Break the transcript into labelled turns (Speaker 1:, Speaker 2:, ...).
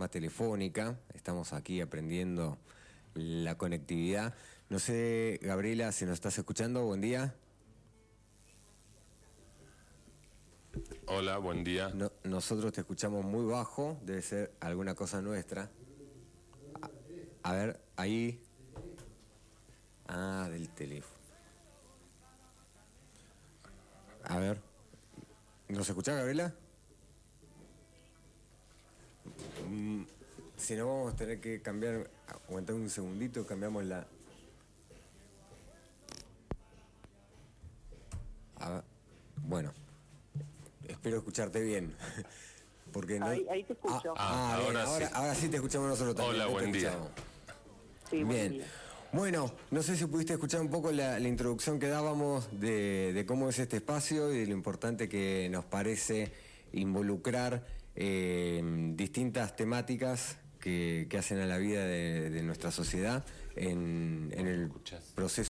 Speaker 1: forma telefónica. Estamos aquí aprendiendo la conectividad. No sé, Gabriela, si nos estás escuchando, buen día.
Speaker 2: Hola, buen día.
Speaker 1: Nosotros te escuchamos muy bajo, debe ser alguna cosa nuestra. A ver, ahí. Ah, del teléfono. A ver. ¿Nos escuchás, Gabriela? Si no, vamos a tener que cambiar. Aguantar un segundito, cambiamos la. A ver, bueno, espero escucharte bien. Porque no...
Speaker 3: Ahí te escucho.
Speaker 1: Ahora sí te escuchamos nosotros también.
Speaker 2: Hola, buen día.
Speaker 3: Sí, buen
Speaker 1: Bien.
Speaker 3: día.
Speaker 1: Bueno, no sé si pudiste escuchar un poco la introducción que dábamos de cómo es este espacio y de lo importante que nos parece involucrar distintas temáticas que hacen a la vida de nuestra sociedad en el proceso